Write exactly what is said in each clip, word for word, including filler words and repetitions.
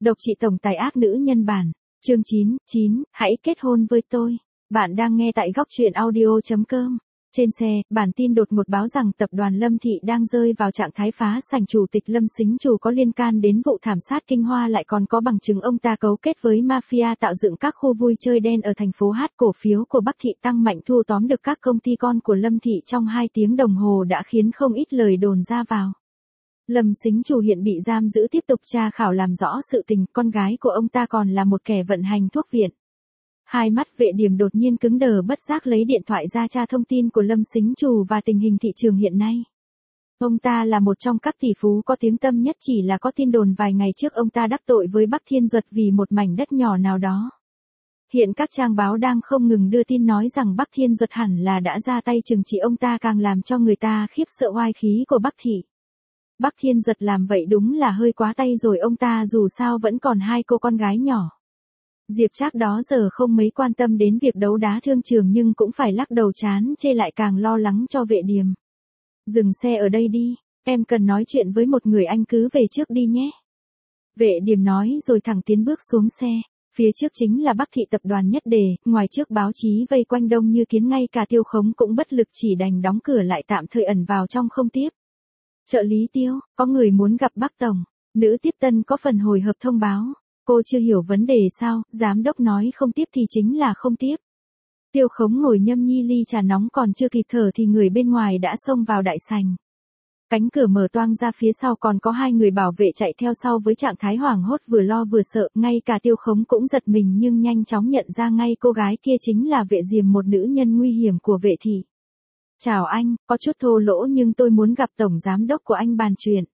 Độc trị tổng tài ác nữ nhân bản. Chương chín, chín, hãy kết hôn với tôi. Bạn đang nghe tại góc truyện audio chấm com. Trên xe, bản tin đột ngột báo rằng tập đoàn Lâm Thị đang rơi vào trạng thái phá sành. Chủ tịch Lâm Sính Trù có liên can đến vụ thảm sát Kinh Hoa, lại còn có bằng chứng ông ta cấu kết với mafia tạo dựng các khu vui chơi đen ở thành phố Hát. Cổ phiếu của Bắc Thị tăng mạnh, thâu tóm được các công ty con của Lâm Thị trong hai tiếng đồng hồ đã khiến không ít lời đồn ra vào. Lâm Sính Trù hiện bị giam giữ tiếp tục tra khảo làm rõ sự tình, con gái của ông ta còn là một kẻ vận hành thuốc viện. Hai mắt Vệ Điềm đột nhiên cứng đờ, bất giác lấy điện thoại ra tra thông tin của Lâm Sính Trù và tình hình thị trường hiện nay. Ông ta là một trong các tỷ phú có tiếng tăm nhất, chỉ là có tin đồn vài ngày trước ông ta đắc tội với Bắc Thiên Duật vì một mảnh đất nhỏ nào đó. Hiện các trang báo đang không ngừng đưa tin nói rằng Bắc Thiên Duật hẳn là đã ra tay trừng trị ông ta, càng làm cho người ta khiếp sợ oai khí của Bắc Thị. Bắc Thiên Duật làm vậy đúng là hơi quá tay rồi, ông ta dù sao vẫn còn hai cô con gái nhỏ. Diệp Trác đó giờ không mấy quan tâm đến việc đấu đá thương trường nhưng cũng phải lắc đầu chán chê, lại càng lo lắng cho Vệ Điềm. Dừng xe ở đây đi, em cần nói chuyện với một người, anh cứ về trước đi nhé. Vệ Điềm nói rồi thẳng tiến bước xuống xe. Phía trước chính là Bắc Thị tập đoàn Nhất Đề, ngoài trước báo chí vây quanh đông như kiến, ngay cả Tiêu Khống cũng bất lực, chỉ đành đóng cửa lại tạm thời ẩn vào trong không tiếp. Trợ lý Tiêu, có người muốn gặp Bắc Tổng. Nữ tiếp tân có phần hồi hộp thông báo. Cô chưa hiểu vấn đề sao? Giám đốc nói không tiếp thì chính là không tiếp. Tiêu Khống ngồi nhâm nhi ly trà nóng, còn chưa kịp thở thì người bên ngoài đã xông vào đại sảnh. Cánh cửa mở toang ra, phía sau còn có hai người bảo vệ chạy theo sau với trạng thái hoảng hốt, vừa lo vừa sợ. Ngay cả Tiêu Khống cũng giật mình nhưng nhanh chóng nhận ra ngay cô gái kia chính là Vệ Diềm, một nữ nhân nguy hiểm của Vệ Thị. Chào anh, có chút thô lỗ nhưng tôi muốn gặp tổng giám đốc của anh bàn chuyện.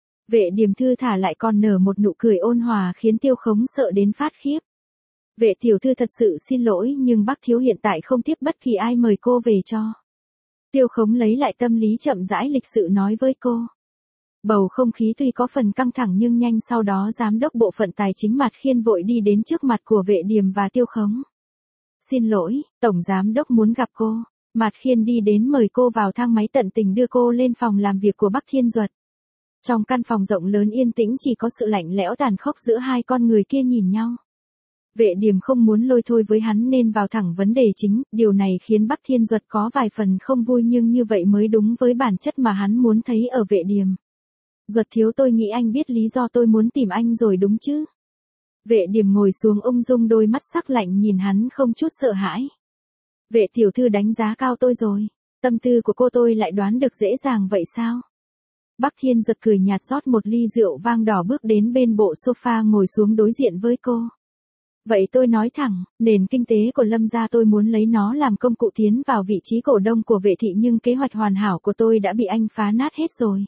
Vệ Điềm thư thả lại còn nở một nụ cười ôn hòa khiến Tiêu Khống sợ đến phát khiếp. Vệ tiểu thư thật sự xin lỗi nhưng bác thiếu hiện tại không tiếp bất kỳ ai, mời cô về cho. Tiêu Khống lấy lại tâm lý, chậm rãi lịch sự nói với cô. Bầu không khí tuy có phần căng thẳng nhưng nhanh sau đó giám đốc bộ phận tài chính Mạt Khiên vội đi đến trước mặt của Vệ Điềm và Tiêu Khống. Xin lỗi, tổng giám đốc muốn gặp cô. Mạt Khiên đi đến mời cô vào thang máy, tận tình đưa cô lên phòng làm việc của Bắc Thiên Duật. Trong căn phòng rộng lớn yên tĩnh chỉ có sự lạnh lẽo tàn khốc giữa hai con người kia nhìn nhau. Vệ Điềm không muốn lôi thôi với hắn nên vào thẳng vấn đề chính, điều này khiến Bắc Thiên Duật có vài phần không vui, nhưng như vậy mới đúng với bản chất mà hắn muốn thấy ở Vệ Điềm. Duật thiếu, tôi nghĩ anh biết lý do tôi muốn tìm anh rồi đúng chứ? Vệ Điềm ngồi xuống ung dung, đôi mắt sắc lạnh nhìn hắn không chút sợ hãi. Vệ tiểu thư đánh giá cao tôi rồi. Tâm tư của cô tôi lại đoán được dễ dàng vậy sao? Bắc Thiên Duật cười nhạt, rót một ly rượu vang đỏ, bước đến bên bộ sofa ngồi xuống đối diện với cô. Vậy tôi nói thẳng, nền kinh tế của Lâm gia tôi muốn lấy nó làm công cụ tiến vào vị trí cổ đông của Vệ Thị, nhưng kế hoạch hoàn hảo của tôi đã bị anh phá nát hết rồi.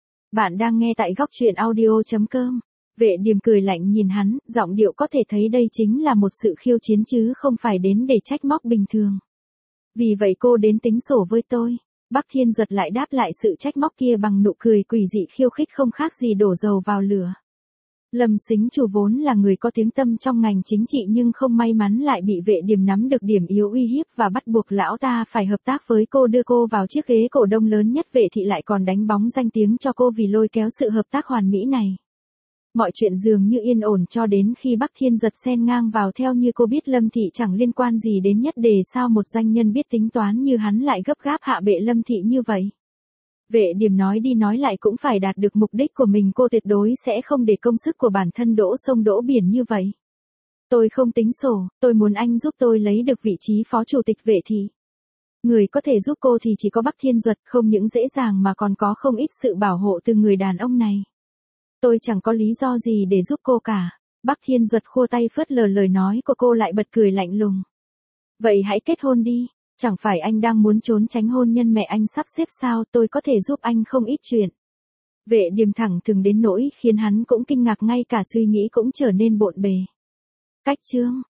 Bạn đang nghe tại góc truyện audio chấm com. Vệ Điềm cười lạnh nhìn hắn, giọng điệu có thể thấy đây chính là một sự khiêu chiến chứ không phải đến để trách móc bình thường. Vì vậy cô đến tính sổ với tôi. Bắc Thiên Duật lại đáp lại sự trách móc kia bằng nụ cười quỷ dị khiêu khích, không khác gì đổ dầu vào lửa. Lâm Sính Trù vốn là người có tiếng tăm trong ngành chính trị nhưng không may mắn lại bị Vệ Điềm nắm được điểm yếu uy hiếp và bắt buộc lão ta phải hợp tác với cô, đưa cô vào chiếc ghế cổ đông lớn nhất Vệ Thị, lại còn đánh bóng danh tiếng cho cô vì lôi kéo sự hợp tác hoàn mỹ này. Mọi chuyện dường như yên ổn cho đến khi Bắc Thiên Duật xen ngang vào. Theo như cô biết, Lâm Thị chẳng liên quan gì đến Nhất Đề, sao một doanh nhân biết tính toán như hắn lại gấp gáp hạ bệ Lâm Thị như vậy? Vệ Điềm nói đi nói lại cũng phải đạt được mục đích của mình, cô tuyệt đối sẽ không để công sức của bản thân đổ sông đổ biển như vậy. Tôi không tính sổ, tôi muốn anh giúp tôi lấy được vị trí phó chủ tịch Vệ Thị. Người có thể giúp cô thì chỉ có Bắc Thiên Duật, không những dễ dàng mà còn có không ít sự bảo hộ từ người đàn ông này. Tôi chẳng có lý do gì để giúp cô cả. Bắc Thiên Duật khua tay phớt lờ lời nói của cô, lại bật cười lạnh lùng. Vậy hãy kết hôn đi, chẳng phải anh đang muốn trốn tránh hôn nhân mẹ anh sắp xếp sao? Tôi có thể giúp anh không ít chuyện. Vệ Điềm thẳng thừng đến nỗi khiến hắn cũng kinh ngạc, ngay cả suy nghĩ cũng trở nên bộn bề. Cách chương,